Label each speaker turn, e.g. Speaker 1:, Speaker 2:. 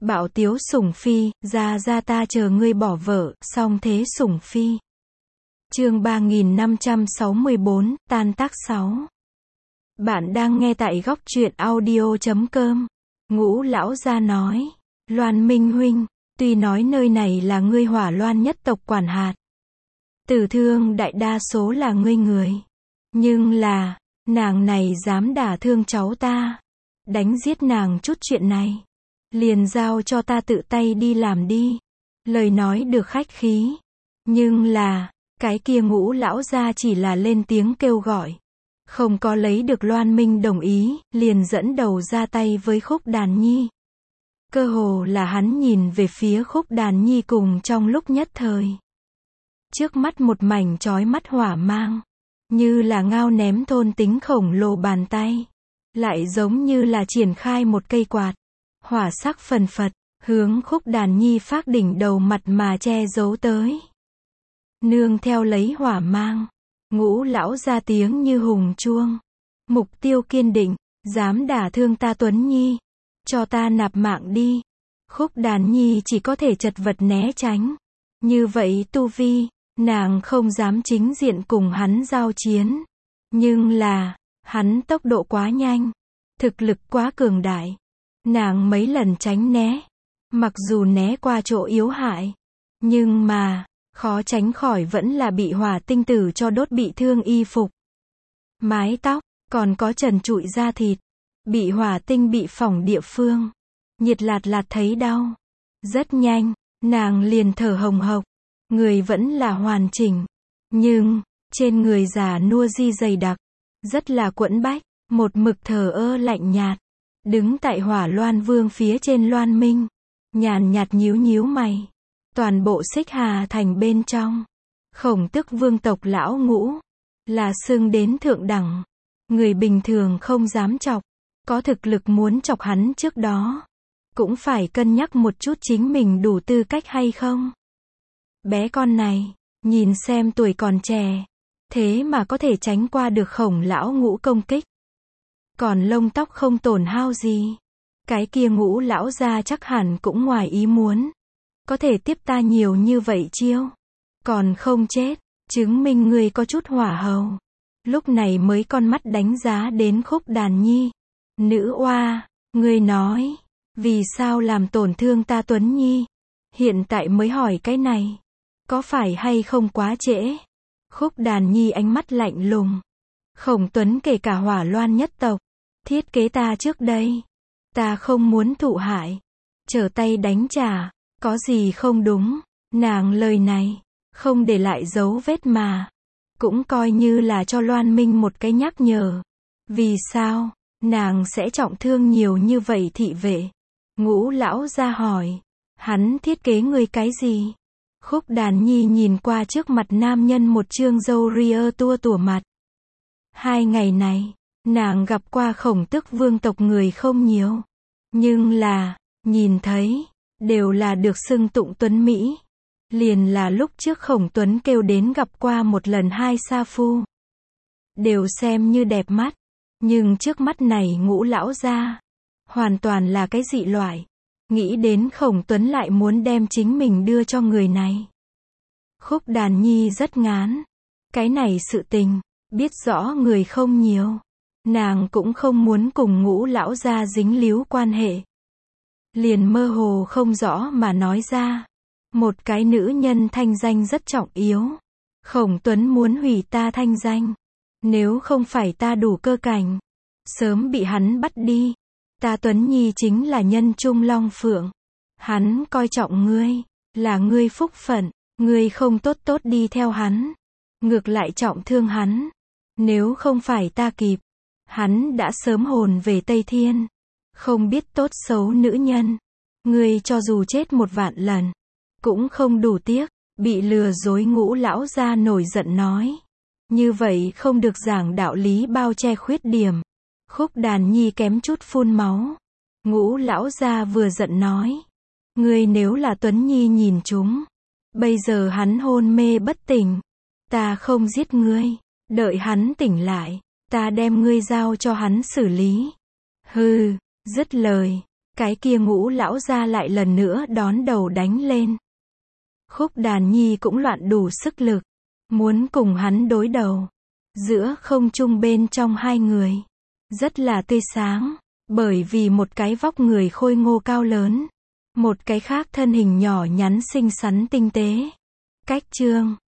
Speaker 1: Bạo tiếu sủng phi, ra ta chờ ngươi bỏ vợ, song thế sủng phi. Chương 3564, tan tác 6. Bạn đang nghe tại góc truyện audio.com. Ngũ lão gia nói, Loan Minh huynh, tuy nói nơi này là ngươi Hỏa Loan nhất tộc quản hạt, tử thương đại đa số là ngươi người, nhưng là, nàng này dám đả thương cháu ta, đánh giết nàng chút chuyện này, liền giao cho ta tự tay đi làm đi. Lời nói được khách khí, nhưng là, cái kia Ngũ lão gia chỉ là lên tiếng kêu gọi, không có lấy được Loan Minh đồng ý, liền dẫn đầu ra tay với Khúc Đàn Nhi. Cơ hồ là hắn nhìn về phía Khúc Đàn Nhi cùng trong lúc nhất thời. Trước mắt một mảnh chói mắt hỏa mang, như là ngao ném thôn tính khổng lồ bàn tay, lại giống như là triển khai một cây quạt, hỏa sắc phần phật, hướng Khúc Đàn Nhi phác đỉnh đầu mặt mà che giấu tới. Nương theo lấy hỏa mang, Ngũ lão ra tiếng như hùng chuông, mục tiêu kiên định, dám đả thương ta Tuấn Nhi, cho ta nạp mạng đi. Khúc Đàn Nhi chỉ có thể chật vật né tránh, như vậy tu vi, nàng không dám chính diện cùng hắn giao chiến, nhưng là, hắn tốc độ quá nhanh, thực lực quá cường đại, nàng mấy lần tránh né, mặc dù né qua chỗ yếu hại, nhưng mà, khó tránh khỏi vẫn là bị hỏa tinh tử cho đốt bị thương y phục, mái tóc, còn có trần trụi da thịt, bị hỏa tinh bị phỏng địa phương, nhiệt lạt lạt thấy đau. Rất nhanh, nàng liền thở hồng hộc, người vẫn là hoàn chỉnh, nhưng, trên người già nua di dày đặc, rất là quẫn bách, một mực thờ ơ lạnh nhạt, đứng tại Hỏa Loan Vương phía trên Loan Minh, nhàn nhạt nhíu nhíu mày. Toàn bộ Xích Hà thành bên trong, Khổng Tước vương tộc lão Ngũ, là xưng đến thượng đẳng, người bình thường không dám chọc, có thực lực muốn chọc hắn trước đó, cũng phải cân nhắc một chút chính mình đủ tư cách hay không. Bé con này, nhìn xem tuổi còn trẻ, thế mà có thể tránh qua được Khổng lão Ngũ công kích, còn lông tóc không tổn hao gì, cái kia Ngũ lão gia chắc hẳn cũng ngoài ý muốn. Có thể tiếp ta nhiều như vậy chiêu, còn không chết, chứng minh ngươi có chút hỏa hầu. Lúc này mới con mắt đánh giá đến Khúc Đàn Nhi. Nữ oa, ngươi nói, vì sao làm tổn thương ta Tuấn Nhi? Hiện tại mới hỏi cái này, có phải hay không quá trễ? Khúc Đàn Nhi ánh mắt lạnh lùng. Khổng Tuấn kể cả Hỏa Loan nhất tộc, thiết kế ta trước đây, ta không muốn thụ hại, trở tay đánh trả. Có gì không đúng, nàng lời này, không để lại dấu vết mà, cũng coi như là cho Loan Minh một cái nhắc nhở. Vì sao, nàng sẽ trọng thương nhiều như vậy thị vệ? Ngũ lão ra hỏi, hắn thiết kế ngươi cái gì? Khúc Đàn Nhi nhìn qua trước mặt nam nhân một trương râu ria tua tủa mặt. 2 ngày này, nàng gặp qua Khổng Tước vương tộc người không nhiều, nhưng là, nhìn thấy, đều là được xưng tụng tuấn Mỹ. Liền là lúc trước Khổng Tuấn kêu đến gặp qua một lần 2 sa phu, đều xem như đẹp mắt, nhưng trước mắt này Ngũ lão gia, hoàn toàn là cái dị loại. Nghĩ đến Khổng Tuấn lại muốn đem chính mình đưa cho người này. Khúc Đàn Nhi rất ngán, cái này sự tình, biết rõ người không nhiều, nàng cũng không muốn cùng Ngũ lão gia dính líu quan hệ. Liền mơ hồ không rõ mà nói ra, một cái nữ nhân thanh danh rất trọng yếu. Khổng Tuấn muốn hủy ta thanh danh, nếu không phải ta đủ cơ cảnh, sớm bị hắn bắt đi. Ta Tuấn Nhi chính là nhân trung long phượng, hắn coi trọng ngươi, là ngươi phúc phận, ngươi không tốt tốt đi theo hắn, ngược lại trọng thương hắn. Nếu không phải ta kịp, hắn đã sớm hồn về Tây Thiên. Không biết tốt xấu nữ nhân, ngươi cho dù chết 1 vạn lần, cũng không đủ tiếc. Bị lừa dối Ngũ lão gia nổi giận nói, như vậy không được giảng đạo lý bao che khuyết điểm. Khúc Đàn Nhi kém chút phun máu. Ngũ lão gia vừa giận nói, ngươi nếu là Tuấn Nhi nhìn chúng, bây giờ hắn hôn mê bất tỉnh, ta không giết ngươi, đợi hắn tỉnh lại, ta đem ngươi giao cho hắn xử lý. Hừ. Dứt lời, Cái kia Ngũ lão gia lại lần nữa đón đầu đánh lên. Khúc Đàn Nhi cũng loạn đủ sức lực, muốn cùng hắn đối đầu. Giữa không trung bên trong hai người, rất là tươi sáng, bởi vì một cái vóc người khôi ngô cao lớn, một cái khác thân hình nhỏ nhắn xinh xắn tinh tế. Cách chương